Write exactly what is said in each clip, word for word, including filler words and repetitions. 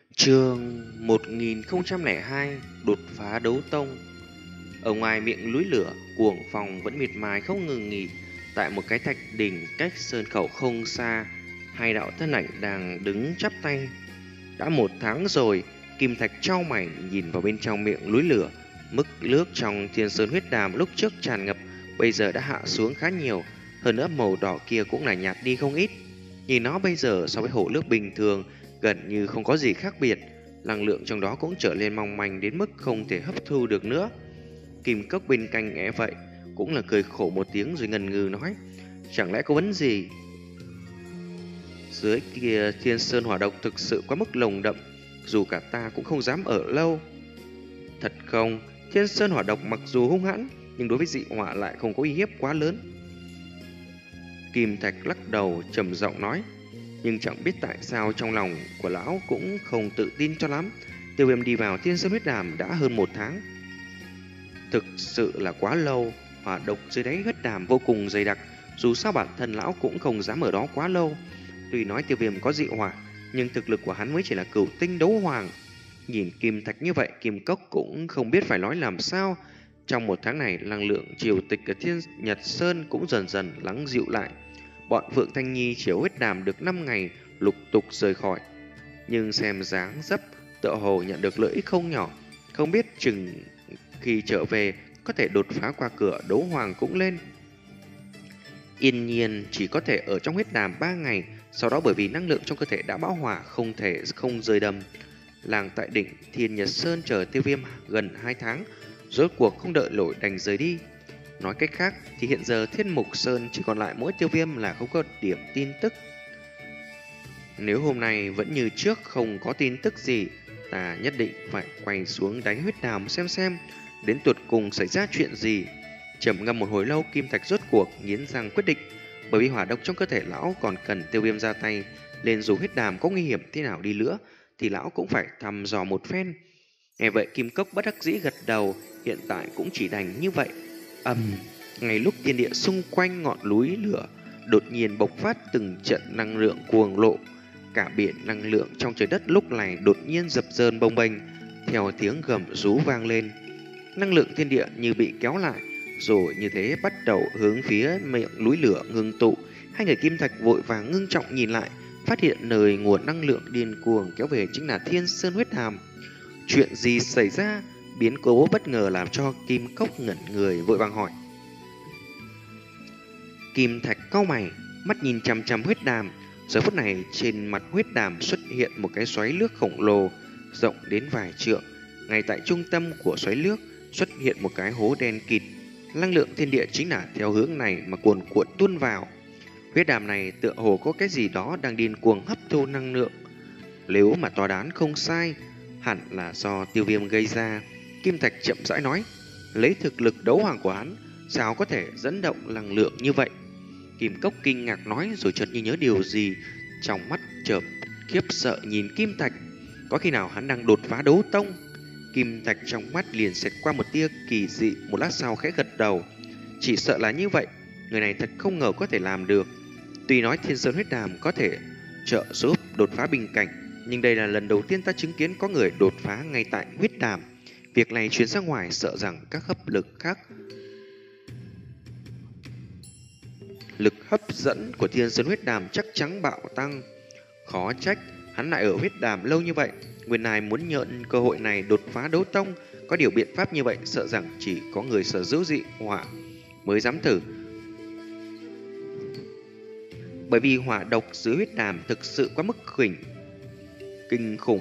Chương một nghìn không trăm lẻ hai đột phá đấu tông. Ở ngoài miệng núi lửa, cuồng phong vẫn miệt mài không ngừng nghỉ. Tại một cái thạch đỉnh cách sơn khẩu không xa, hai đạo thân ảnh đang đứng chắp tay. Đã một tháng rồi, Kim Thạch trao mày nhìn vào bên trong miệng núi lửa. Mức nước trong thiên sơn huyết đàm lúc trước tràn ngập, bây giờ đã hạ xuống khá nhiều. Hơn nữa màu đỏ kia cũng là nhạt đi không ít. Nhìn nó bây giờ so với hồ nước bình thường gần như không có gì khác biệt, năng lượng trong đó cũng trở nên mong manh đến mức không thể hấp thu được nữa. Kim Cốc bên cạnh nghe vậy, cũng là cười khổ một tiếng rồi ngần ngừ nói, chẳng lẽ có vấn gì? Dưới kia thiên sơn hỏa độc thực sự quá mức nồng đậm, dù cả ta cũng không dám ở lâu. Thật không, thiên sơn hỏa độc mặc dù hung hãn, nhưng đối với dị hỏa lại không có uy hiếp quá lớn. Kim Thạch lắc đầu trầm giọng nói, nhưng chẳng biết tại sao trong lòng của lão cũng không tự tin cho lắm. Tiêu Viêm đi vào thiên sơn huyết đàm đã hơn một tháng, thực sự là quá lâu. Hỏa độc dưới đáy huyết đàm vô cùng dày đặc, dù sao bản thân lão cũng không dám ở đó quá lâu. Tuy nói Tiêu Viêm có dị hỏa, nhưng thực lực của hắn mới chỉ là cửu tinh đấu hoàng. Nhìn Kim Thạch như vậy, Kim Cốc cũng không biết phải nói làm sao. Trong một tháng này, năng lượng triều tịch ở Thiên Nhật Sơn cũng dần dần lắng dịu lại. Bọn Phượng Thanh Nhi chiếu huyết đàm được năm ngày, lục tục rời khỏi. Nhưng xem dáng dấp, tựa hồ nhận được lợi ích không nhỏ. Không biết chừng khi trở về, có thể đột phá qua cửa đấu hoàng cũng lên. Yên Nhiên chỉ có thể ở trong huyết đàm ba ngày, sau đó bởi vì năng lượng trong cơ thể đã bão hòa, không thể không rời đầm. Làng tại đỉnh Thiên Nhật Sơn chờ Tiêu Viêm gần hai tháng, rốt cuộc không đợi nổi đành rời đi. Nói cách khác thì hiện giờ Thiên Mục Sơn chỉ còn lại mỗi Tiêu Viêm là không có điểm tin tức. Nếu hôm nay vẫn như trước không có tin tức gì, ta nhất định phải quay xuống đánh huyết đàm xem xem đến tuột cùng xảy ra chuyện gì. Trầm ngâm một hồi lâu, Kim Thạch rốt cuộc nghiến răng quyết định, bởi vì hỏa độc trong cơ thể lão còn cần Tiêu Viêm ra tay, nên dù huyết đàm có nguy hiểm thế nào đi nữa thì lão cũng phải thăm dò một phen. Nghe vậy Kim Cốc bất đắc dĩ gật đầu, hiện tại cũng chỉ đành như vậy. Ầm, ngay lúc thiên địa xung quanh ngọn núi lửa đột nhiên bộc phát từng trận năng lượng cuồng lộ, cả biển năng lượng trong trời đất lúc này đột nhiên dập dờn bồng bềnh, theo tiếng gầm rú vang lên. Năng lượng thiên địa như bị kéo lại, rồi như thế bắt đầu hướng phía miệng núi lửa ngưng tụ. Hai người Kim Thạch vội vàng ngưng trọng nhìn lại, phát hiện nơi nguồn năng lượng điên cuồng kéo về chính là Thiên Sơn huyết hàm. Chuyện gì xảy ra? Biến cố bất ngờ làm cho Kim Cốc ngẩn người, vội vàng hỏi. Kim Thạch cau mày, mắt nhìn chằm chằm huyết đàm. Giờ phút này trên mặt huyết đàm xuất hiện một cái xoáy nước khổng lồ, rộng đến vài trượng. Ngay tại trung tâm của xoáy nước xuất hiện một cái hố đen kịt. Năng lượng thiên địa chính là theo hướng này mà cuồn cuộn tuôn vào. Huyết đàm này tựa hồ có cái gì đó đang điên cuồng hấp thu năng lượng. Nếu mà tòa đoán không sai, hẳn là do Tiêu Viêm gây ra. Kim Thạch chậm rãi nói, lấy thực lực đấu hoàng của hắn, sao có thể dẫn động năng lượng như vậy? Kim Cốc kinh ngạc nói, rồi chợt như nhớ điều gì, trong mắt chợt khiếp sợ nhìn Kim Thạch. Có khi nào hắn đang đột phá đấu tông? Kim Thạch trong mắt liền xẹt qua một tia kỳ dị, một lát sau khẽ gật đầu. Chỉ sợ là như vậy, người này thật không ngờ có thể làm được. Tuy nói Thiên Sơn huyết đàm có thể trợ giúp đột phá bình cảnh, nhưng đây là lần đầu tiên ta chứng kiến có người đột phá ngay tại huyết đàm. Việc này truyền ra ngoài sợ rằng các hấp lực khác lực hấp dẫn của Thiên Sơn huyết đàm chắc chắn bạo tăng. Khó trách hắn lại ở huyết đàm lâu như vậy. Nguyên này muốn nhận cơ hội này đột phá đấu tông, có điều biện pháp như vậy sợ rằng chỉ có người sở hữu dị hỏa mới dám thử. Bởi vì hỏa độc dưới huyết đàm thực sự quá mức khỉnh kinh khủng.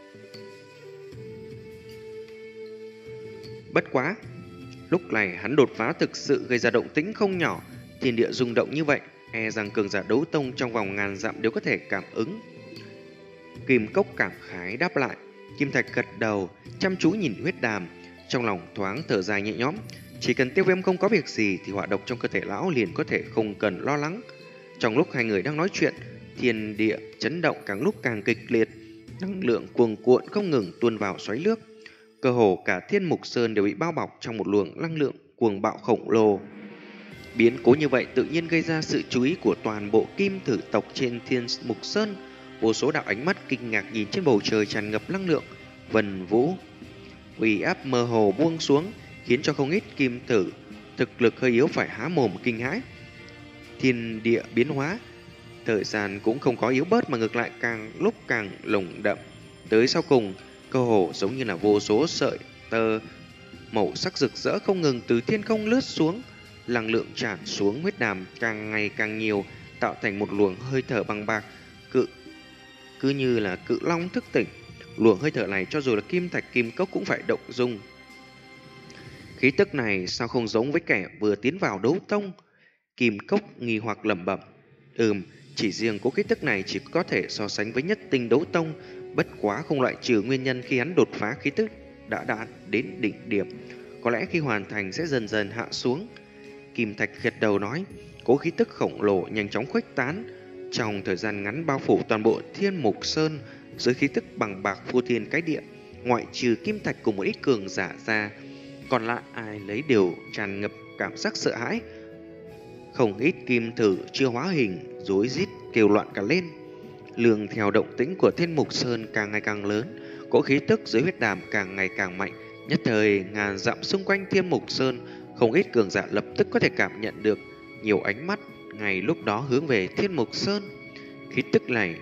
Bất quá, lúc này hắn đột phá thực sự gây ra động tĩnh không nhỏ. Thiên địa rung động như vậy, e rằng cường giả đấu tông trong vòng ngàn dặm đều có thể cảm ứng. Kim Cốc cảm khái đáp lại. Kim Thạch gật đầu, chăm chú nhìn huyết đàm, trong lòng thoáng thở dài nhẹ nhõm. Chỉ cần Tiêu Viêm không có việc gì thì hỏa độc trong cơ thể lão liền có thể không cần lo lắng. Trong lúc hai người đang nói chuyện, thiên địa chấn động càng lúc càng kịch liệt, năng lượng cuồn cuộn không ngừng tuôn vào xoáy nước. Cơ hồ cả Thiên Mục Sơn đều bị bao bọc trong một luồng năng lượng cuồng bạo khổng lồ. Biến cố như vậy tự nhiên gây ra sự chú ý của toàn bộ kim thử tộc trên Thiên Mục Sơn. Vô số đạo ánh mắt kinh ngạc nhìn trên bầu trời tràn ngập năng lượng vần vũ, uy áp mơ hồ buông xuống, khiến cho không ít kim tử thực lực hơi yếu phải há mồm kinh hãi. Thiên địa biến hóa, thời gian cũng không có yếu bớt mà ngược lại càng lúc càng lồng đậm. Tới sau cùng, cơ hồ giống như là vô số sợi tơ màu sắc rực rỡ không ngừng từ thiên không lướt xuống, năng lượng tràn xuống huyết đàm càng ngày càng nhiều, tạo thành một luồng hơi thở bằng bạc, cự cứ như là cự long thức tỉnh. Luồng hơi thở này cho dù là kim thạch kim cốc cũng phải động dung. Khí tức này sao không giống với kẻ vừa tiến vào đấu tông? Kim cốc nghi hoặc lẩm bẩm. Ừm, chỉ riêng cố khí tức này chỉ có thể so sánh với nhất tinh đấu tông, bất quá không loại trừ nguyên nhân khi hắn đột phá khí tức đã đạt đến đỉnh điểm, có lẽ khi hoàn thành sẽ dần dần hạ xuống. Kim thạch gật đầu nói, cố khí tức khổng lồ nhanh chóng khuếch tán, trong thời gian ngắn bao phủ toàn bộ Thiên Mục Sơn, dưới khí tức bằng bạc phô thiên cái địa, ngoại trừ kim thạch cùng một ít cường giả ra, còn lại ai lấy đều tràn ngập cảm giác sợ hãi. Không ít kim thử chưa hóa hình, rối rít kêu loạn cả lên. Lường theo động tĩnh của Thiên Mục Sơn càng ngày càng lớn, cỗ khí tức dưới huyết đàm càng ngày càng mạnh. Nhất thời ngàn dặm xung quanh Thiên Mục Sơn, không ít cường giả lập tức có thể cảm nhận được nhiều ánh mắt ngay lúc đó hướng về Thiên Mục Sơn. Khí tức này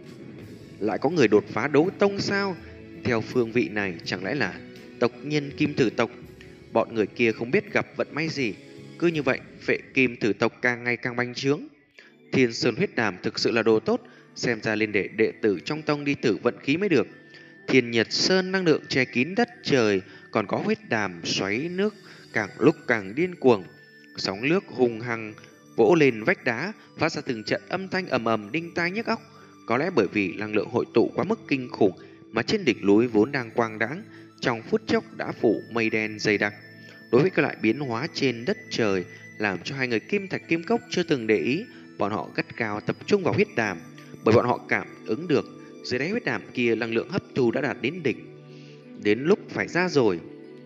lại có người đột phá đấu tông sao? Theo phương vị này chẳng lẽ là tộc nhân kim thử tộc? Bọn người kia không biết gặp vận may gì, cứ như vậy phệ kim thử tộc càng ngày càng bành trướng. Thiên Sơn huyết đàm thực sự là đồ tốt, xem ra lên để đệ tử trong tông đi thử vận khí mới được. Thiên Nhật Sơn năng lượng che kín đất trời, còn có huyết đàm xoáy nước càng lúc càng điên cuồng. Sóng nước hùng hăng vỗ lên vách đá, phát ra từng trận âm thanh ầm ầm đinh tai nhức óc. Có lẽ bởi vì năng lượng hội tụ quá mức kinh khủng mà trên đỉnh núi vốn đang quang đãng, trong phút chốc đã phủ mây đen dày đặc. Đối với các loại biến hóa trên đất trời, làm cho hai người kim thạch kim cốc chưa từng để ý, bọn họ gắt gao tập trung vào huyết đàm, bởi bọn họ cảm ứng được dưới đáy huyết đàm kia năng lượng hấp thu đã đạt đến đỉnh. Đến lúc phải ra rồi.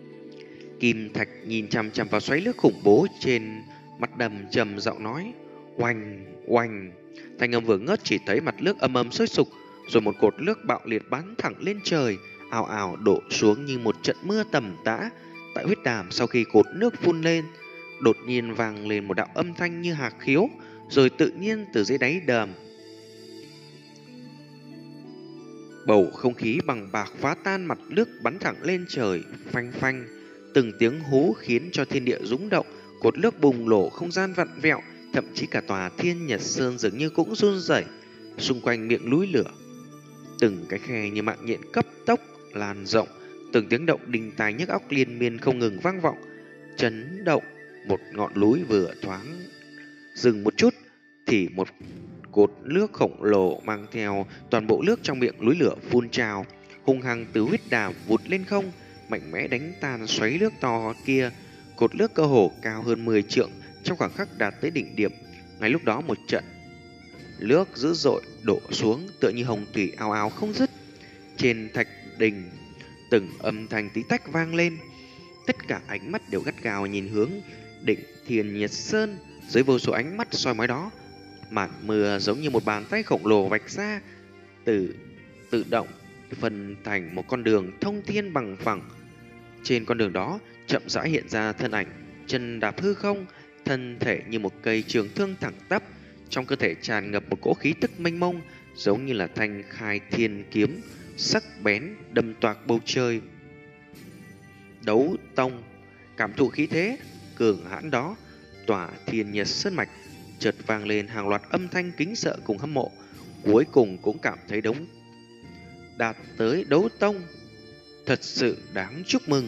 Kim thạch nhìn chằm chằm vào xoáy nước khủng bố trên mặt đầm, trầm giọng nói, oanh oanh. Thanh âm vừa ngớt chỉ thấy mặt nước ầm ầm sôi sục, rồi một cột nước bạo liệt bắn thẳng lên trời, ào ào đổ xuống như một trận mưa tầm tã. Tại huyết đàm sau khi cột nước phun lên, đột nhiên vang lên một đạo âm thanh như hạc khiếu, rồi tự nhiên từ dưới đáy đầm, bầu không khí bằng bạc phá tan, mặt nước bắn thẳng lên trời, phanh phanh. Từng tiếng hú khiến cho thiên địa rung động, cột nước bùng nổ, không gian vặn vẹo, thậm chí cả tòa Thiên Nhật Sơn dường như cũng run rẩy. Xung quanh miệng núi lửa, từng cái khe như mạng nhện cấp tốc lan rộng, từng tiếng động đinh tai nhức óc liên miên không ngừng vang vọng, chấn động. Một ngọn núi vừa thoáng dừng một chút thì một cột nước khổng lồ mang theo toàn bộ nước trong miệng núi lửa phun trào, hung hăng từ huyết đàm vụt lên không, mạnh mẽ đánh tan xoáy nước to kia. Cột nước cơ hồ cao hơn mười trượng, trong khoảng khắc đạt tới đỉnh điểm. Ngay lúc đó một trận nước dữ dội đổ xuống, tựa như hồng thủy ào ào không dứt. Trên thạch đình từng âm thanh tí tách vang lên, tất cả ánh mắt đều gắt gao nhìn hướng đỉnh Thiên Nhật Sơn. Dưới vô số ánh mắt soi mói đó, màn mưa giống như một bàn tay khổng lồ vạch ra, từ tự động phân thành một con đường thông thiên bằng phẳng. Trên con đường đó chậm rãi hiện ra thân ảnh chân đạp hư không, thân thể như một cây trường thương thẳng tắp, trong cơ thể tràn ngập một cỗ khí tức mênh mông, giống như là thanh khai thiên kiếm sắc bén đâm toạc bầu trời. Đấu tông. Cảm thụ khí thế cường hãn đó, tỏa Thiên Nhật Sơn mạch chợt vang lên hàng loạt âm thanh kính sợ cùng hâm mộ. Cuối cùng cũng cảm thấy đống đạt tới đấu tông, thật sự đáng chúc mừng.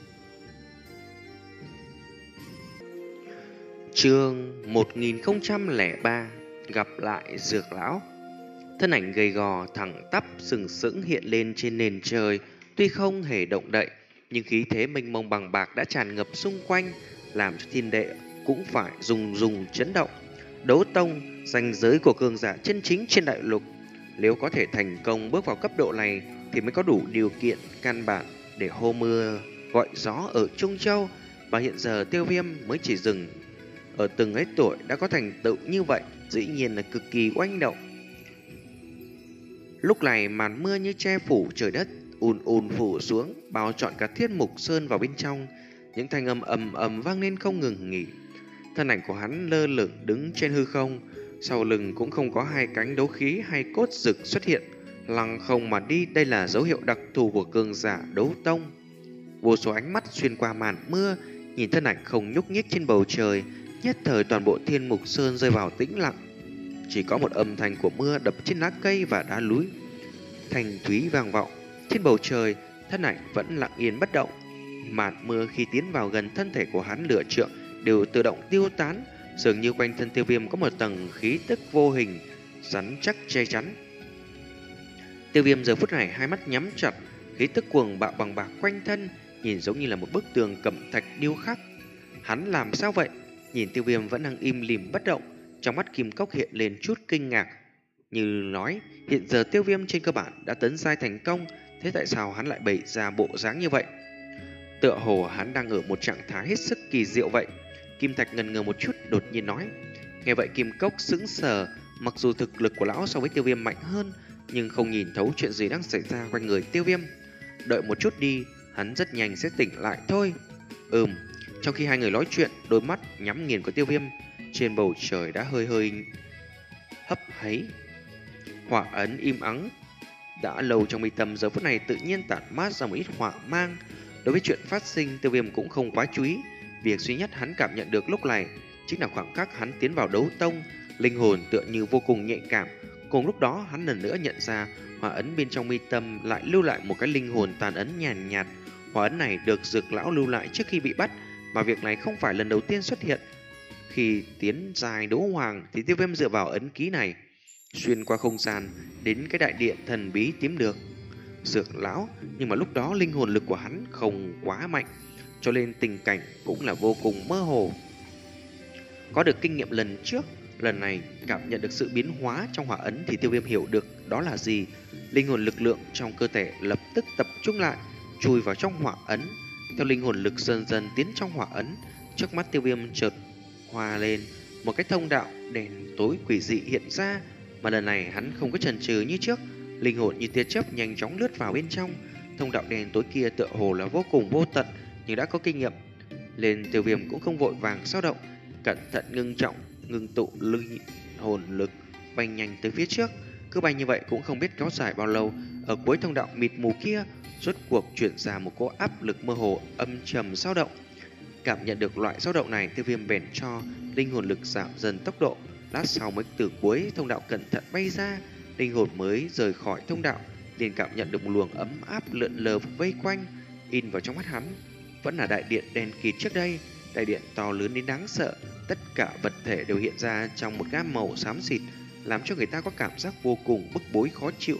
Chương một nghìn không trăm lẻ ba. Gặp lại Dược lão. Thân ảnh gầy gò thẳng tắp sừng sững hiện lên trên nền trời, tuy không hề động đậy, nhưng khí thế mênh mông bằng bạc đã tràn ngập xung quanh, làm cho thiên đệ cũng phải rùng rùng chấn động. Đấu tông, ranh giới của cường giả chân chính trên đại lục, nếu có thể thành công bước vào cấp độ này thì mới có đủ điều kiện căn bản để hô mưa gọi gió ở Trung Châu. Và hiện giờ Tiêu Viêm mới chỉ dừng ở từng ấy tuổi đã có thành tựu như vậy, dĩ nhiên là cực kỳ oanh động. Lúc này màn mưa như che phủ trời đất, ùn ùn phủ xuống, bao trọn cả Thiên Mục Sơn vào bên trong. Những thanh âm ầm ầm vang lên không ngừng nghỉ. Thân ảnh của hắn lơ lửng đứng trên hư không, sau lưng cũng không có hai cánh đấu khí hay cốt rực xuất hiện, lăng không mà đi. Đây là dấu hiệu đặc thù của cường giả đấu tông. Vô số ánh mắt xuyên qua màn mưa, nhìn thân ảnh không nhúc nhích trên bầu trời. Nhất thời toàn bộ Thiên Mục Sơn rơi vào tĩnh lặng, chỉ có một âm thanh của mưa đập trên lá cây và đá núi thanh thúy vang vọng. Trên bầu trời, thân ảnh vẫn lặng yên bất động. Màn mưa khi tiến vào gần thân thể của hắn lửa trượng đều tự động tiêu tán, dường như quanh thân Tiêu Viêm có một tầng khí tức vô hình rắn chắc che chắn. Tiêu Viêm giờ phút này hai mắt nhắm chặt, khí tức cuồng bạo bằng bạc quanh thân, nhìn giống như là một bức tường cẩm thạch điêu khắc. Hắn làm sao vậy? Nhìn Tiêu Viêm vẫn đang im lìm bất động, trong mắt Kim Cốc hiện lên chút kinh ngạc, như nói hiện giờ Tiêu Viêm trên cơ bản đã tấn giai thành công, thế tại sao hắn lại bày ra bộ dáng như vậy? Tựa hồ hắn đang ở một trạng thái hết sức kỳ diệu vậy. Kim Thạch ngần ngừ một chút, đột nhiên nói. Nghe vậy Kim Cốc sững sờ, mặc dù thực lực của lão so với Tiêu Viêm mạnh hơn, nhưng không nhìn thấu chuyện gì đang xảy ra quanh người Tiêu Viêm. Đợi một chút đi, hắn rất nhanh sẽ tỉnh lại thôi. Ừm. Trong khi hai người nói chuyện, đôi mắt nhắm nghiền của Tiêu Viêm trên bầu trời đã hơi hơi hấp háy. Hỏa ấn im ắng đã lâu trong mi tâm giờ phút này tự nhiên tản mát ra một ít hỏa mang. Đối với chuyện phát sinh, Tiêu Viêm cũng không quá chú ý. Việc duy nhất hắn cảm nhận được lúc này chính là khoảng khắc hắn tiến vào đấu tông, linh hồn tựa như vô cùng nhạy cảm. Cùng lúc đó hắn lần nữa nhận ra hỏa ấn bên trong mi tâm lại lưu lại một cái linh hồn tàn ấn nhàn nhạt, nhạt. Hỏa ấn này được Dược lão lưu lại trước khi bị bắt, mà việc này không phải lần đầu tiên xuất hiện. Khi tiến dài đấu hoàng thì Tiêu Viêm dựa vào ấn ký này xuyên qua không gian đến cái đại điện thần bí tím được Dược lão, nhưng mà lúc đó linh hồn lực của hắn không quá mạnh, cho nên tình cảnh cũng là vô cùng mơ hồ. Có được kinh nghiệm lần trước, lần này cảm nhận được sự biến hóa trong hỏa ấn thì Tiêu Viêm hiểu được đó là gì. Linh hồn lực lượng trong cơ thể lập tức tập trung lại, chui vào trong hỏa ấn. Theo linh hồn lực dần dần tiến trong hỏa ấn, trước mắt Tiêu Viêm chợt hòa lên một cái thông đạo đèn tối quỷ dị hiện ra, mà lần này hắn không có chần chừ như trước, linh hồn như tia chớp nhanh chóng lướt vào bên trong. Thông đạo đèn tối kia tựa hồ là vô cùng vô tận, nhưng đã có kinh nghiệm nên Tiêu Viêm cũng không vội vàng dao động, cẩn thận ngưng trọng ngưng tụ linh hồn lực bay nhanh tới phía trước. Cứ bay như vậy cũng không biết kéo dài bao lâu, ở cuối thông đạo mịt mù kia rốt cuộc chuyển ra một cỗ áp lực mơ hồ âm trầm dao động. Cảm nhận được loại dao động này, Tiêu Viêm bèn cho linh hồn lực giảm dần tốc độ. Lát sau mới từ cuối thông đạo cẩn thận bay ra, linh hồn mới rời khỏi thông đạo, liền cảm nhận được một luồng ấm áp lượn lờ vây quanh. In vào trong mắt hắn vẫn là đại điện đen kịt trước đây, đại điện to lớn đến đáng sợ, tất cả vật thể đều hiện ra trong một gam màu xám xịt, làm cho người ta có cảm giác vô cùng bức bối khó chịu.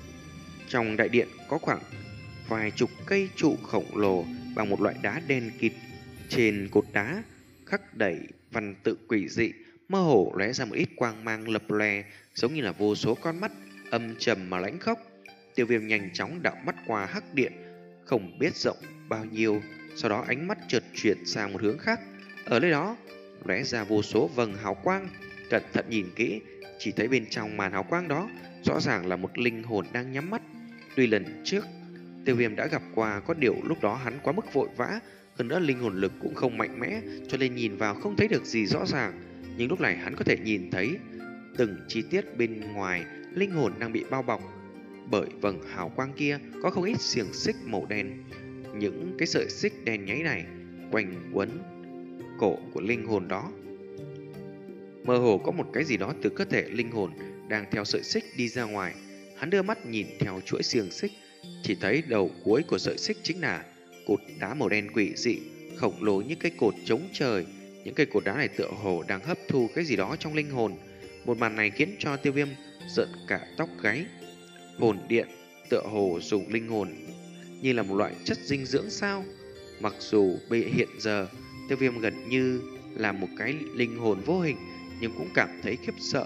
Trong đại điện có khoảng vài chục cây trụ khổng lồ bằng một loại đá đen kịt, trên cột đá khắc đẩy văn tự quỷ dị, mơ hồ lóe ra một ít quang mang lập lòe, giống như là vô số con mắt âm trầm mà lãnh khốc. Tiêu Viêm nhanh chóng đảo mắt qua hắc điện, không biết rộng bao nhiêu, sau đó ánh mắt chợt chuyển sang một hướng khác. Ở nơi đó lóe ra vô số vầng hào quang, cẩn thận nhìn kỹ, chỉ thấy bên trong màn hào quang đó rõ ràng là một linh hồn đang nhắm mắt. Tuy lần trước Tiêu Viêm đã gặp qua, có điều lúc đó hắn quá mức vội vã, hơn nữa linh hồn lực cũng không mạnh mẽ, cho nên nhìn vào không thấy được gì rõ ràng. Nhưng lúc này hắn có thể nhìn thấy từng chi tiết bên ngoài linh hồn đang bị bao bọc bởi vầng hào quang kia, có không ít xiềng xích màu đen. Những cái sợi xích đen nháy này quanh quấn cổ của linh hồn đó, mơ hồ có một cái gì đó từ cơ thể linh hồn đang theo sợi xích đi ra ngoài. Hắn đưa mắt nhìn theo chuỗi xiềng xích, chỉ thấy đầu cuối của sợi xích chính là cột đá màu đen quỷ dị, khổng lồ như cây cột chống trời. Những cây cột đá này tựa hồ đang hấp thu cái gì đó trong linh hồn. Một màn này khiến cho Tiêu Viêm giận cả tóc gáy. Hồn điện tựa hồ dùng linh hồn như là một loại chất dinh dưỡng sao? Mặc dù bây hiện giờ Tiêu Viêm gần như là một cái linh hồn vô hình, nhưng cũng cảm thấy khiếp sợ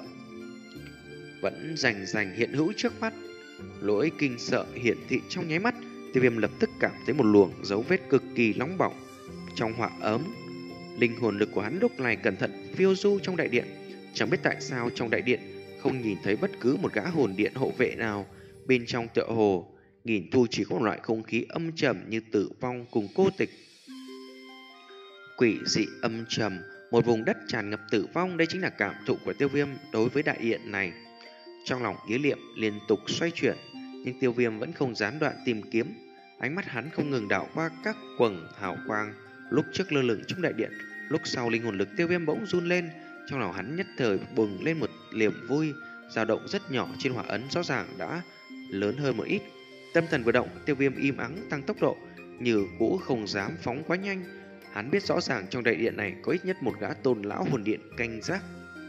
vẫn rành rành hiện hữu trước mắt. Lỗi kinh sợ hiển thị trong nháy mắt, Tiêu Viêm lập tức cảm thấy một luồng dấu vết cực kỳ nóng bỏng trong hỏa ấm. Linh hồn lực của hắn lúc này cẩn thận phiêu du trong đại điện. Chẳng biết tại sao trong đại điện không nhìn thấy bất cứ một gã hồn điện hộ vệ nào. Bên trong tựa hồ nghìn thu chỉ có một loại không khí âm trầm như tử vong cùng cô tịch. Quỷ dị âm trầm, một vùng đất tràn ngập tử vong, đây chính là cảm thụ của Tiêu Viêm đối với đại điện này. Trong lòng ý niệm liên tục xoay chuyển, nhưng Tiêu Viêm vẫn không gián đoạn tìm kiếm. Ánh mắt hắn không ngừng đảo qua các quầng hào quang, lúc trước lơ lửng trong đại điện, lúc sau linh hồn lực Tiêu Viêm bỗng run lên. Trong lòng hắn nhất thời bừng lên một niềm vui, dao động rất nhỏ trên hỏa ấn rõ ràng đã lớn hơn một ít. Tâm thần vừa động, Tiêu Viêm im ắng tăng tốc độ, như cũ không dám phóng quá nhanh. Hắn biết rõ ràng trong đại điện này có ít nhất một gã tôn lão hồn điện canh gác.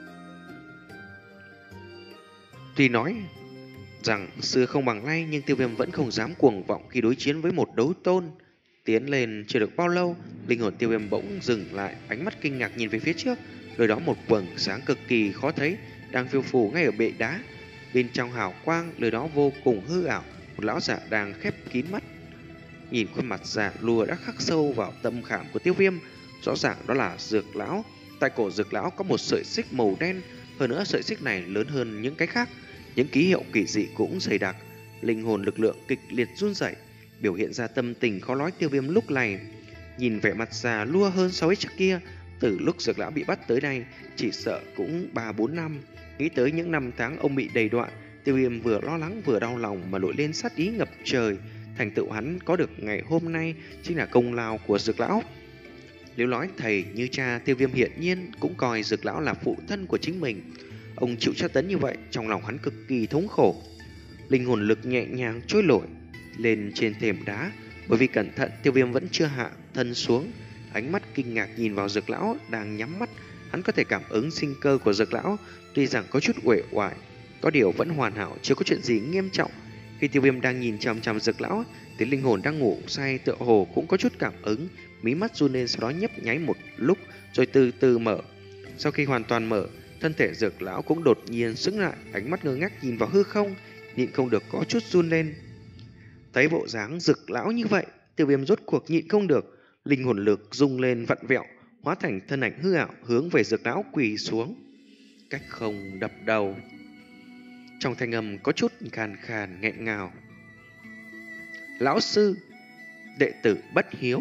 Tuy nói rằng xưa không bằng nay, nhưng Tiêu Viêm vẫn không dám cuồng vọng khi đối chiến với một đấu tôn. Tiến lên chưa được bao lâu, linh hồn Tiêu Viêm bỗng dừng lại, ánh mắt kinh ngạc nhìn về phía trước. Nơi đó một quầng sáng cực kỳ khó thấy đang phiêu phù ngay ở bệ đá. Bên trong hào quang, nơi đó vô cùng hư ảo, một lão giả đang khép kín mắt. Nhìn khuôn mặt già lùa đã khắc sâu vào tâm khảm của Tiêu Viêm, rõ ràng đó là Dược lão. Tại cổ Dược lão có một sợi xích màu đen, hơn nữa sợi xích này lớn hơn những cái khác. Những ký hiệu kỳ dị cũng dày đặc, linh hồn lực lượng kịch liệt run rẩy, biểu hiện ra tâm tình khó nói Tiêu Viêm lúc này. Nhìn vẻ mặt già lua hơn so với trước kia, từ lúc Dược lão bị bắt tới đây, chỉ sợ cũng ba bốn năm. Nghĩ tới những năm tháng ông bị đầy đọa, Tiêu Viêm vừa lo lắng vừa đau lòng mà nổi lên sát ý ngập trời. Thành tựu hắn có được ngày hôm nay chính là công lao của Dược lão. Nếu nói thầy như cha, Tiêu Viêm hiển nhiên cũng coi Dược lão là phụ thân của chính mình. Ông chịu tra tấn như vậy, trong lòng hắn cực kỳ thống khổ. Linh hồn lực nhẹ nhàng trôi nổi lên trên thềm đá, bởi vì cẩn thận Tiêu Viêm vẫn chưa hạ thân xuống. Ánh mắt kinh ngạc nhìn vào Dược lão đang nhắm mắt, hắn có thể cảm ứng sinh cơ của Dược lão, tuy rằng có chút uể oải, có điều vẫn hoàn hảo, chưa có chuyện gì nghiêm trọng. Khi Tiêu Viêm đang nhìn chằm chằm Dược lão, thì linh hồn đang ngủ say tựa hồ cũng có chút cảm ứng, mí mắt run lên, sau đó nhấp nháy một lúc rồi từ từ mở. Sau khi hoàn toàn mở, thân thể Dược lão cũng đột nhiên sững lại, ánh mắt ngơ ngác nhìn vào hư không, nhịn không được có chút run lên. Thấy bộ dáng Dược lão như vậy, Tiêu Viêm rốt cuộc nhịn không được, linh hồn lực rung lên vặn vẹo, hóa thành thân ảnh hư ảo hướng về Dược lão quỳ xuống, cách không đập đầu. Trong thanh âm có chút khàn khàn nghẹn ngào. Lão sư, đệ tử bất hiếu.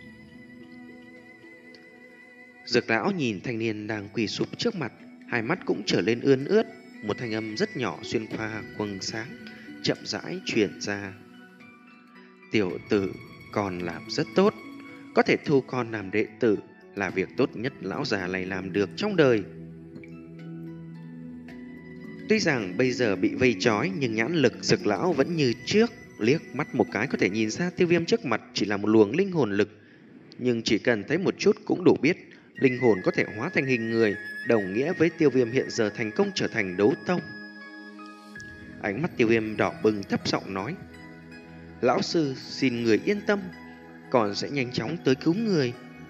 Dược lão nhìn thanh niên đang quỳ sụp trước mặt, hai mắt cũng trở lên ươn ướt. Một thanh âm rất nhỏ xuyên qua quầng sáng chậm rãi truyền ra. Tiểu tử còn làm rất tốt, có thể thu con làm đệ tử là việc tốt nhất lão già này làm được trong đời. Tuy rằng bây giờ bị vây trói, nhưng nhãn lực Dược lão vẫn như trước, liếc mắt một cái có thể nhìn ra Tiêu Viêm trước mặt chỉ là một luồng linh hồn lực. Nhưng chỉ cần thấy một chút cũng đủ biết, linh hồn có thể hóa thành hình người, đồng nghĩa với Tiêu Viêm hiện giờ thành công trở thành đấu tông. Ánh mắt Tiêu Viêm đỏ bừng, thấp giọng nói: Lão sư xin người yên tâm, còn sẽ nhanh chóng tới cứu người.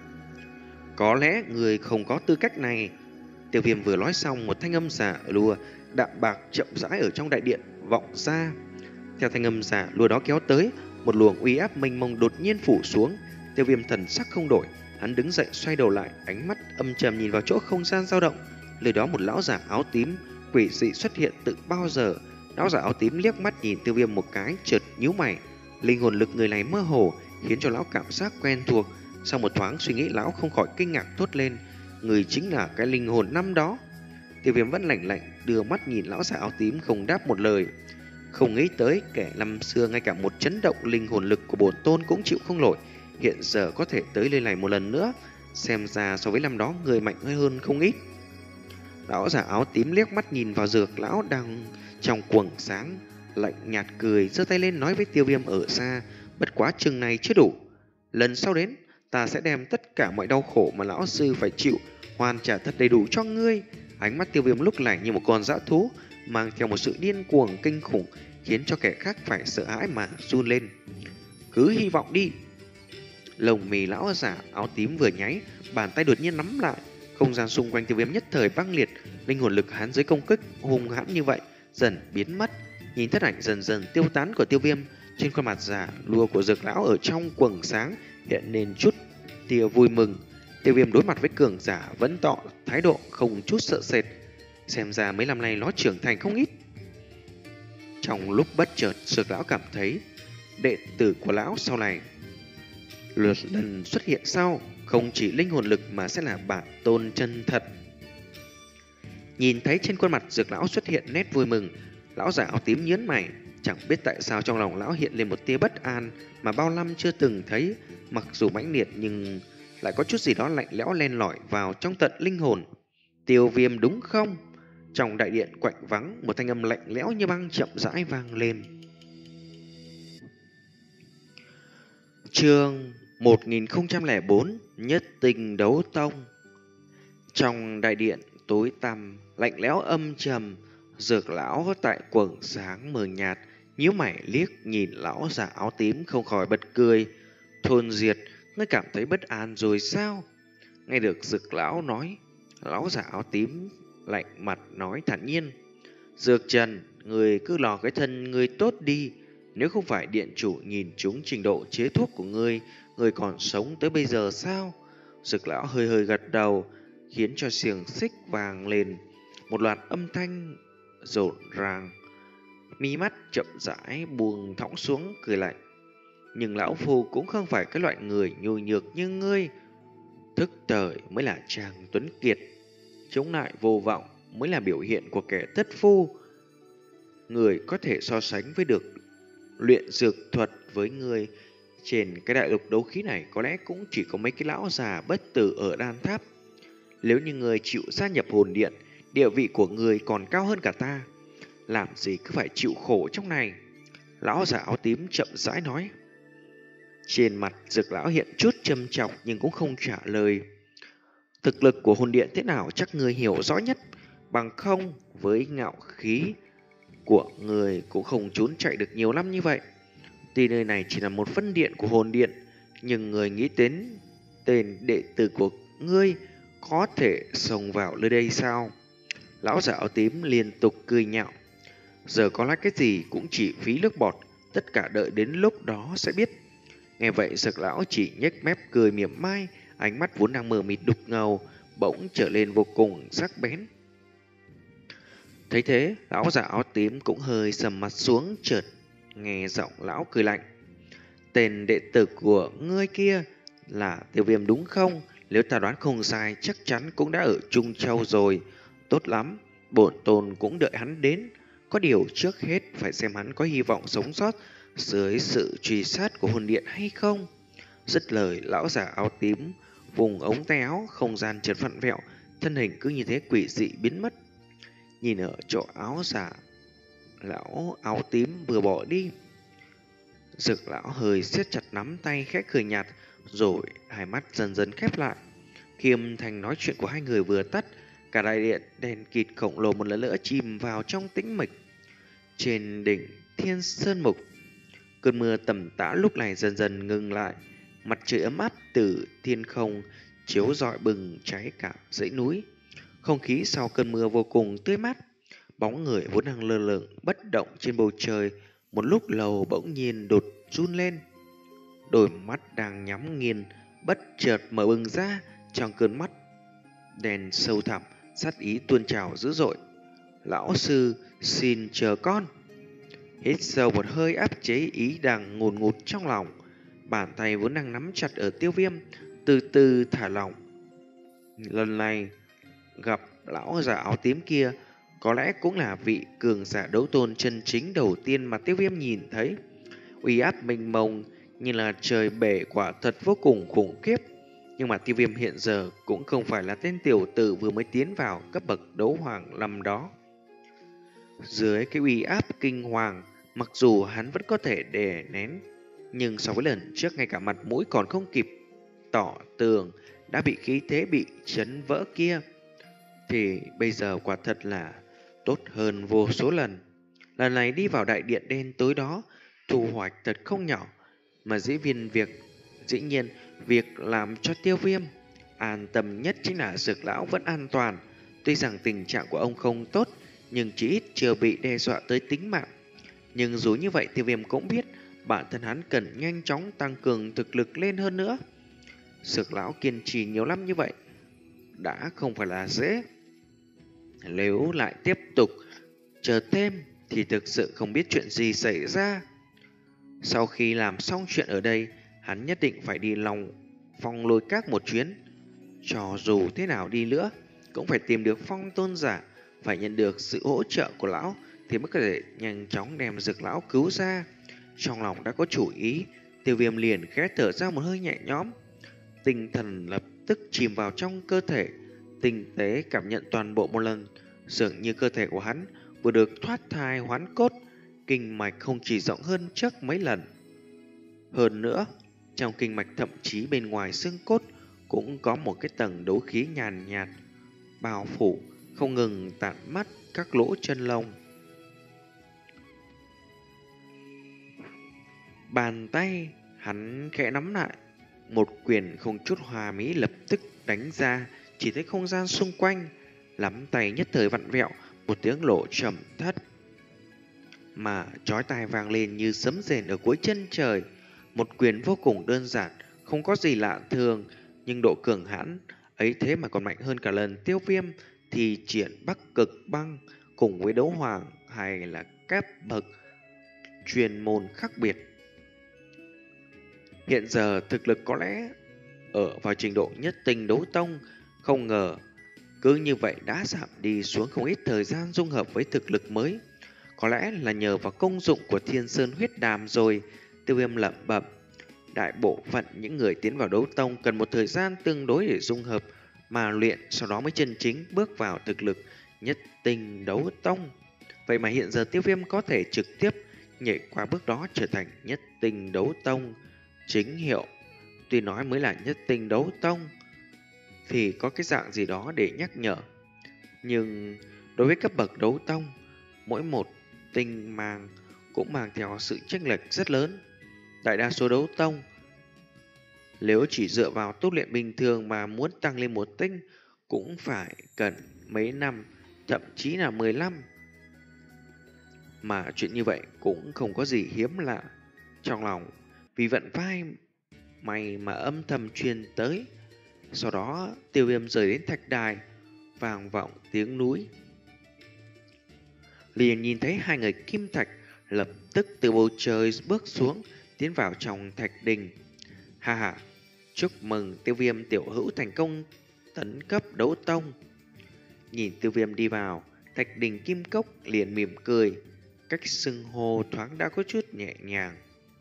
Có lẽ người không có tư cách này. Tiêu Viêm vừa nói xong, một thanh âm giả lùa đạm bạc chậm rãi ở trong đại điện vọng ra. Theo thanh âm giả lùa đó kéo tới, một luồng uy áp mênh mông đột nhiên phủ xuống. Tiêu Viêm thần sắc không đổi, hắn đứng dậy xoay đầu lại, ánh mắt âm trầm nhìn vào chỗ không gian dao động. Nơi đó một lão giả áo tím quỷ dị xuất hiện từ bao giờ. Lão giả áo tím liếc mắt nhìn Tiêu Viêm một cái, chợt nhíu mày. Linh hồn lực người này mơ hồ, khiến cho lão cảm giác quen thuộc. Sau một thoáng suy nghĩ, lão không khỏi kinh ngạc thốt lên: người chính là cái linh hồn năm đó. Tiêu Viêm vẫn lạnh lạnh đưa mắt nhìn lão giả áo tím, không đáp một lời. Không nghĩ tới kẻ năm xưa ngay cả một chấn động linh hồn lực của bổn tôn cũng chịu không nổi, hiện giờ có thể tới nơi này một lần nữa. Xem ra so với năm đó người mạnh hơn không ít. Lão giả áo tím liếc mắt nhìn vào Dược lão đang trong quầng sáng, lạnh nhạt cười, giơ tay lên nói với Tiêu Viêm ở xa: bất quá chừng này chưa đủ, lần sau đến ta sẽ đem tất cả mọi đau khổ mà lão sư phải chịu hoàn trả thật đầy đủ cho ngươi. Ánh mắt Tiêu Viêm lúc này như một con dã thú, mang theo một sự điên cuồng kinh khủng, khiến cho kẻ khác phải sợ hãi mà run lên. Cứ hy vọng đi. Lồng mì lão giả áo tím vừa nháy, bàn tay đột nhiên nắm lại, không gian xung quanh Tiêu Viêm nhất thời băng liệt. Linh hồn lực hắn dưới công kích hung hãn như vậy dần biến mất. Nhìn thất ảnh dần dần tiêu tán của Tiêu Viêm, trên khuôn mặt giả lùa của Dược lão ở trong quầng sáng hiện nên chút tia vui mừng. Tiêu Viêm đối mặt với cường giả vẫn tỏ thái độ không chút sợ sệt, xem ra mấy năm nay nó trưởng thành không ít. Trong lúc bất chợt, Dược lão cảm thấy đệ tử của lão sau này lượt lần xuất hiện sau, không chỉ linh hồn lực mà sẽ là bản tôn chân thật. Nhìn thấy trên khuôn mặt Dược lão xuất hiện nét vui mừng, lão già áo tím nhớn mày, chẳng biết tại sao trong lòng lão hiện lên một tia bất an mà bao năm chưa từng thấy, mặc dù mãnh liệt nhưng lại có chút gì đó lạnh lẽo len lỏi vào trong tận linh hồn. Tiêu Viêm đúng không? Trong đại điện quạnh vắng, một thanh âm lạnh lẽo như băng chậm rãi vang lên. Chương một nghìn không trăm lẻ bốn Nhất Tinh Đấu Tông. Trong đại điện tối tăm, lạnh lẽo âm trầm, Dược lão tại quầng sáng mờ nhạt, nhíu mày liếc nhìn lão già áo tím không khỏi bật cười. Thôn Diệt, ngươi cảm thấy bất an rồi sao? Nghe được Dược lão nói, lão già áo tím lạnh mặt nói thản nhiên. Dược Trần, người cứ lò cái thân người tốt đi. Nếu không phải điện chủ nhìn trúng trình độ chế thuốc của ngươi, ngươi còn sống tới bây giờ sao? Dược lão hơi hơi gật đầu, khiến cho xiềng xích vàng lên. Một loạt âm thanh rộn ràng, mí mắt chậm rãi buông thõng xuống cười lạnh. Nhưng lão phu cũng không phải cái loại người nhu nhược như ngươi. Thức thời mới là chàng tuấn kiệt, chống lại vô vọng mới là biểu hiện của kẻ thất phu. Người có thể so sánh với được luyện dược thuật với người trên cái đại lục đấu khí này có lẽ cũng chỉ có mấy cái lão già bất tử ở đan tháp. Nếu như người chịu gia nhập hồn điện, địa vị của người còn cao hơn cả ta. Làm gì cứ phải chịu khổ trong này? Lão già áo tím chậm rãi nói. Trên mặt Dược lão hiện chút châm chọc nhưng cũng không trả lời. Thực lực của hồn điện thế nào chắc người hiểu rõ nhất. Bằng không với ngạo khí của người cũng không trốn chạy được nhiều năm như vậy. Tuy nơi này chỉ là một phân điện của hồn điện, nhưng người nghĩ đến tên đệ tử của ngươi có thể xông vào nơi đây sao? Lão già áo tím liên tục cười nhạo. Giờ có lẽ cái gì cũng chỉ phí nước bọt, tất cả đợi đến lúc đó sẽ biết. Nghe vậy Dược lão chỉ nhếch mép cười mỉa mai, ánh mắt vốn đang mờ mịt đục ngầu bỗng trở lên vô cùng sắc bén. Thấy thế, lão già áo tím cũng hơi sầm mặt xuống, chợt nghe giọng lão cười lạnh. Tên đệ tử của ngươi kia là Tiêu Viêm đúng không? Nếu ta đoán không sai, chắc chắn cũng đã ở Trung Châu rồi. Tốt lắm, bổn tôn cũng đợi hắn đến. Có điều trước hết phải xem hắn có hy vọng sống sót dưới sự truy sát của hồn điện hay không. Dứt lời, lão già áo tím vùng ống tay áo, không gian chợt vặn vẹo, thân hình cứ như thế quỷ dị biến mất. Nhìn ở chỗ áo giả, lão áo tím vừa bỏ đi. Dược lão hơi siết chặt nắm tay khẽ cười nhạt, rồi hai mắt dần dần khép lại. Khi âm thanh nói chuyện của hai người vừa tắt, cả đại điện đèn kịt khổng lồ một lần nữa chìm vào trong tĩnh mịch. Trên đỉnh Thiên Sơn Mục, cơn mưa tầm tã lúc này dần dần ngừng lại. Mặt trời ấm áp từ thiên không chiếu rọi bừng cháy cả dãy núi. Không khí sau cơn mưa vô cùng tươi mát. Bóng người vốn đang lơ lửng bất động trên bầu trời, một lúc lâu bỗng nhiên đột run lên. Đôi mắt đang nhắm nghiền bất chợt mở bừng ra, trong cơn mắt đèn sâu thẳm, sát ý tuôn trào dữ dội. Lão sư xin chờ con. Hít sâu một hơi áp chế ý đang ngùn ngụt trong lòng. Bàn tay vốn đang nắm chặt ở Tiêu Viêm từ từ thả lỏng. Lần này gặp lão già áo tím kia, có lẽ cũng là vị cường giả đấu tôn chân chính đầu tiên mà Tiêu Viêm nhìn thấy. Uy áp mênh mông như là trời bể, quả thật vô cùng khủng khiếp. Nhưng mà Tiêu Viêm hiện giờ cũng không phải là tên tiểu tử vừa mới tiến vào cấp bậc đấu hoàng năm đó. Dưới cái uy áp kinh hoàng, mặc dù hắn vẫn có thể đè nén, nhưng so với lần trước ngay cả mặt mũi còn không kịp tỏ tường đã bị khí thế bị chấn vỡ kia, thì bây giờ quả thật là tốt hơn vô số lần. Lần này đi vào đại điện đen tối đó, thu hoạch thật không nhỏ, mà dĩ viên việc dĩ nhiên việc làm cho Tiêu Viêm an tâm nhất chính là Dược lão vẫn an toàn. Tuy rằng tình trạng của ông không tốt, nhưng chỉ ít chưa bị đe dọa tới tính mạng. Nhưng dù như vậy, Tiêu Viêm cũng biết bản thân hắn cần nhanh chóng tăng cường thực lực lên hơn nữa. Dược lão kiên trì nhiều năm như vậy đã không phải là dễ. Nếu lại tiếp tục chờ thêm, thì thực sự không biết chuyện gì xảy ra. Sau khi làm xong chuyện ở đây, hắn nhất định phải đi lòng phong lôi các một chuyến. Cho dù thế nào đi nữa, cũng phải tìm được phong tôn giả, phải nhận được sự hỗ trợ của lão thì mới có thể nhanh chóng đem Dược lão cứu ra. Trong lòng đã có chủ ý, Tiêu Viêm liền khẽ thở ra một hơi nhẹ nhõm, tinh thần lập tức chìm vào trong cơ thể, tinh tế cảm nhận toàn bộ một lần, dường như cơ thể của hắn vừa được thoát thai hoán cốt, kinh mạch không chỉ rộng hơn trước mấy lần. Hơn nữa, trong kinh mạch thậm chí bên ngoài xương cốt cũng có một cái tầng đấu khí nhàn nhạt, bao phủ, không ngừng tản mắt các lỗ chân lông. Bàn tay hắn khẽ nắm lại, một quyền không chút hòa mỹ lập tức đánh ra, chỉ thấy không gian xung quanh, lắm tay nhất thời vặn vẹo, một tiếng lộ trầm thất mà chói tai vang lên như sấm rền ở cuối chân trời. Một quyền vô cùng đơn giản, không có gì lạ thường, nhưng độ cường hãn ấy thế mà còn mạnh hơn cả lần Tiêu Viêm thì triển Bắc Cực Băng cùng với đấu hoàng hay là các bậc chuyên môn khác biệt. Hiện giờ thực lực có lẽ ở vào trình độ nhất tinh đấu tông, không ngờ cứ như vậy đã giảm đi xuống không ít thời gian dung hợp với thực lực mới. Có lẽ là nhờ vào công dụng của Thiên Sơn huyết đàm rồi. Tiêu Viêm lẩm bẩm. Đại bộ phận những người tiến vào đấu tông cần một thời gian tương đối để dung hợp mà luyện, sau đó mới chân chính bước vào thực lực nhất tinh đấu tông. Vậy mà hiện giờ Tiêu Viêm có thể trực tiếp nhảy qua bước đó trở thành nhất tinh đấu tông chính hiệu. Tuy nói mới là nhất tinh đấu tông thì có cái dạng gì đó để nhắc nhở, nhưng đối với cấp bậc đấu tông, mỗi một tinh mang cũng mang theo sự chênh lệch rất lớn. Đại đa số đấu tông nếu chỉ dựa vào tu luyện bình thường mà muốn tăng lên một tinh cũng phải cần mấy năm, thậm chí là mười lăm. Mà chuyện như vậy cũng không có gì hiếm lạ. Trong lòng vì vận vai mày mà âm thầm truyền tới. Sau đó Tiêu Viêm rời đến thạch đài, vang vọng tiếng núi. Liền nhìn thấy hai người kim thạch lập tức từ bầu trời bước xuống, tiến vào trong thạch đình. Ha ha, chúc mừng Tiêu Viêm tiểu hữu thành công tấn cấp đấu tông. Nhìn Tiêu Viêm đi vào, thạch đình kim cốc liền mỉm cười, cách xưng hô thoáng đã có chút nhẹ nhàng.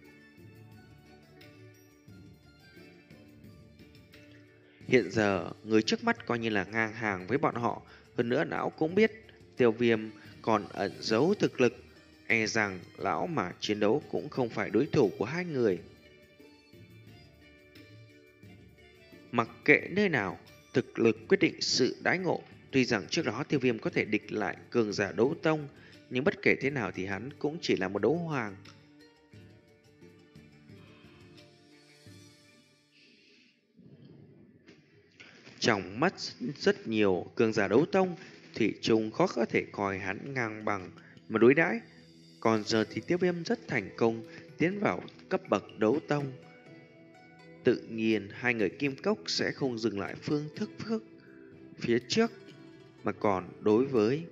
Hiện giờ, người trước mắt coi như là ngang hàng với bọn họ. Hơn nữa lão cũng biết Tiêu Viêm còn ẩn giấu thực lực, e rằng lão mà chiến đấu cũng không phải đối thủ của hai người. Mặc kệ nơi nào, thực lực quyết định sự đãi ngộ. Tuy rằng trước đó Tiêu Viêm có thể địch lại cường giả đấu tông, nhưng bất kể thế nào thì hắn cũng chỉ là một đấu hoàng. Trong mắt rất nhiều cường giả đấu tông thì trông khó có thể coi hắn ngang bằng mà đối đãi. Còn giờ thì Tiêu Viêm rất thành công tiến vào cấp bậc đấu tông. Tự nhiên hai người kim cốc sẽ không dừng lại phương thức phước phía trước, mà còn đối với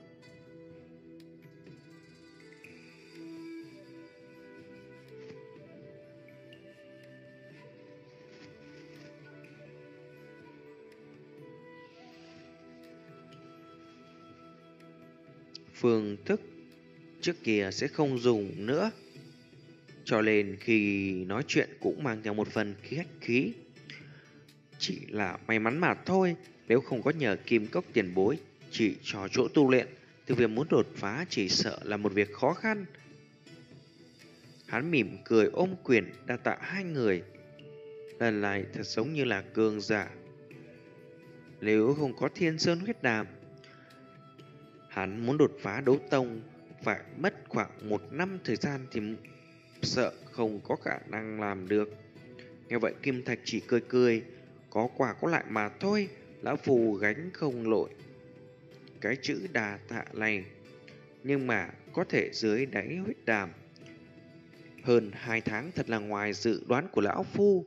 phương thức trước kia sẽ không dùng nữa. Cho nên khi nói chuyện cũng mang theo một phần khách khí. Chỉ là may mắn mà thôi, nếu không có nhờ kim cốc tiền bối chỉ cho chỗ tu luyện, thì việc muốn đột phá chỉ sợ là một việc khó khăn. Hắn mỉm cười ôm quyền đa tạ hai người. Lần này thật giống như là cường giả. Nếu không có Thiên Sơn huyết đàm, hắn muốn đột phá đấu tông phải mất khoảng một năm thời gian thì sợ không có khả năng làm được. Nghe vậy Kim Thạch chỉ cười cười, có quả có lại mà thôi, lão phù gánh không nổi cái chữ đà tạ này. Nhưng mà có thể dưới đáy huyết đàm hơn hai tháng thật là ngoài dự đoán của lão phu.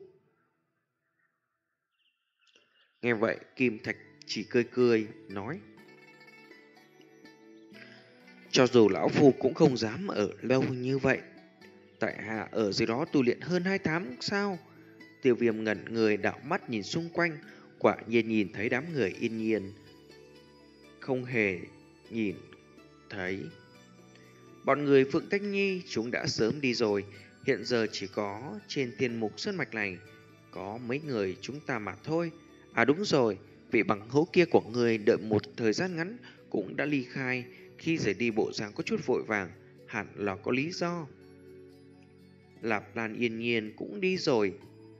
Nghe vậy Kim Thạch chỉ cười cười nói: Cho dù lão phu cũng không dám ở lâu như vậy. Tại hạ ở dưới đó tu luyện hơn hai tháng sao? Tiêu Viêm ngẩn người đảo mắt nhìn xung quanh, quả nhiên nhìn thấy đám người yên nhiên, không hề nhìn thấy. Bọn người Phượng Tách Nhi chúng đã sớm đi rồi, hiện giờ chỉ có trên thiên mục sơn mạch này có mấy người chúng ta mà thôi. À đúng rồi, vị bằng hữu kia của người đợi một thời gian ngắn cũng đã ly khai, khi rời đi bộ dáng có chút vội vàng, hẳn là có lý do. Lạp Lan yên nhiên cũng đi rồi.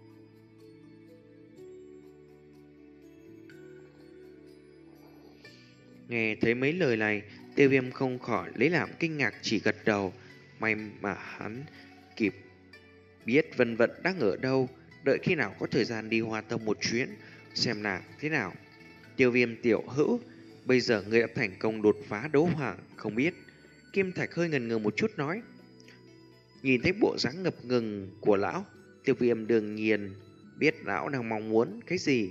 Nghe thấy mấy lời này, Tiêu Viêm không khỏi lấy làm kinh ngạc, chỉ gật đầu. May mà hắn kịp biết Vân Vận đang ở đâu, đợi khi nào có thời gian đi Hoa Tông một chuyến, xem nàng thế nào. Tiêu Viêm tiểu hữu, bây giờ người đã thành công đột phá đấu hoàng, không biết. Kim Thạch hơi ngần ngừ một chút nói. Nhìn thấy bộ dáng ngập ngừng của lão, Tiêu Viêm đương nhiên biết lão đang mong muốn cái gì.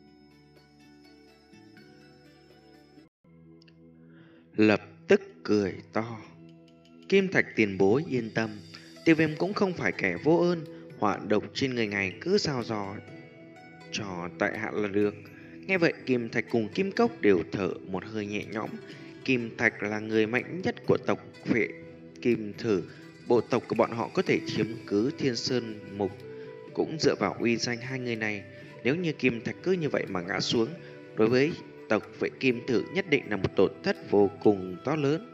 Lập tức cười to. Kim Thạch tiền bối yên tâm, Tiêu Viêm cũng không phải kẻ vô ơn, họa độc trên người ngài cứ sao dò cho tại hạ là được. Nghe vậy Kim Thạch cùng Kim Cốc đều thở một hơi nhẹ nhõm. Kim Thạch là người mạnh nhất của tộc Phệ Kim Thử, bộ tộc của bọn họ có thể chiếm cứ Thiên Sơn Mục cũng dựa vào uy danh hai người này. Nếu như Kim Thạch cứ như vậy mà ngã xuống, đối với tộc Phệ Kim Thử nhất định là một tổn thất vô cùng to lớn.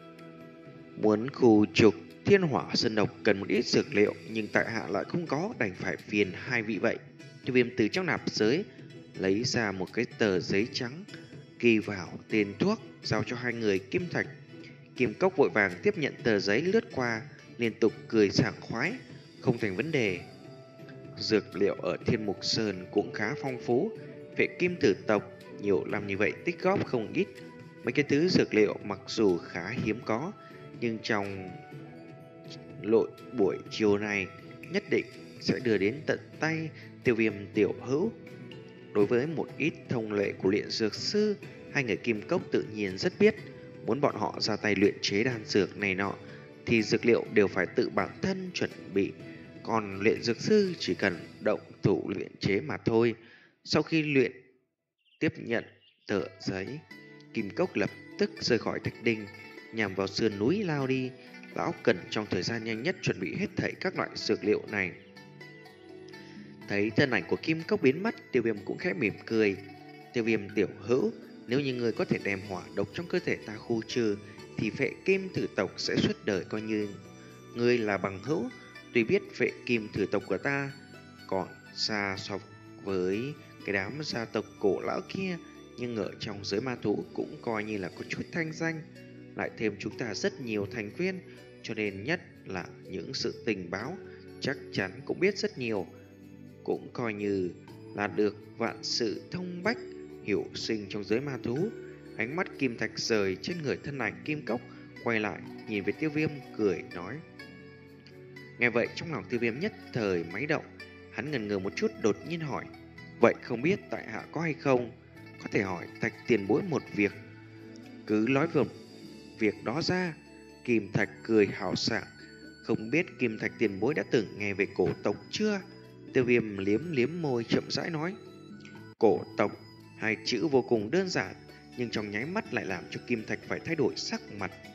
Muốn khu trục Thiên Hỏa Sơn Độc cần một ít dược liệu, nhưng tại hạ lại không có, đành phải phiền hai vị vậy. Tiêu Viêm từ trong nạp giới lấy ra một cái tờ giấy trắng, ghi vào tên thuốc, giao cho hai người. Kim Thạch, Kim Cốc vội vàng tiếp nhận tờ giấy lướt qua, liên tục cười sảng khoái. Không thành vấn đề. Dược liệu ở Thiên Mục Sơn cũng khá phong phú, Phệ Kim Tử tộc nhiều năm như vậy tích góp không ít. Mấy cái thứ dược liệu mặc dù khá hiếm có, nhưng trong lội buổi chiều này nhất định sẽ đưa đến tận tay Tiêu Viêm tiểu hữu. Đối với một ít thông lệ của luyện dược sư, hai người Kim Cốc tự nhiên rất biết. Muốn bọn họ ra tay luyện chế đan dược này nọ thì dược liệu đều phải tự bản thân chuẩn bị, còn luyện dược sư chỉ cần động thủ luyện chế mà thôi. Sau khi luyện tiếp nhận tờ giấy, Kim Cốc lập tức rời khỏi Thạch Đinh, nhằm vào sườn núi lao đi. Lão cần trong thời gian nhanh nhất chuẩn bị hết thảy các loại dược liệu này. Thấy thân ảnh của Kim Cốc biến mất, Tiêu Viêm cũng khẽ mỉm cười. Tiêu Viêm tiểu hữu, nếu như người có thể đem hỏa độc trong cơ thể ta khu trừ, thì Phệ Kim Thử tộc sẽ suốt đời coi như ngươi là bằng hữu. Tuy biết Phệ Kim Thử tộc của ta còn xa so với cái đám gia tộc cổ lão kia, nhưng ở trong giới ma thú cũng coi như là có chút thanh danh. Lại thêm chúng ta rất nhiều thành viên, cho nên nhất là những sự tình báo chắc chắn cũng biết rất nhiều. Cũng coi như là được vạn sự thông bách, hiểu sinh trong giới ma thú. Ánh mắt Kim Thạch rời trên người thân ảnh Kim Cốc, quay lại nhìn về Tiêu Viêm cười nói. Nghe vậy trong lòng Tiêu Viêm nhất thời máy động. Hắn ngần ngừ một chút đột nhiên hỏi, vậy không biết tại hạ có hay không có thể hỏi Thạch tiền bối một việc? Cứ nói vừa việc đó ra. Kim Thạch cười hào sảng. Không biết Kim Thạch tiền bối đã từng nghe về cổ tộc chưa? Tiêu Viêm liếm liếm môi chậm rãi nói. Cổ tộc, hai chữ vô cùng đơn giản, nhưng trong nháy mắt lại làm cho Kim Thạch phải thay đổi sắc mặt.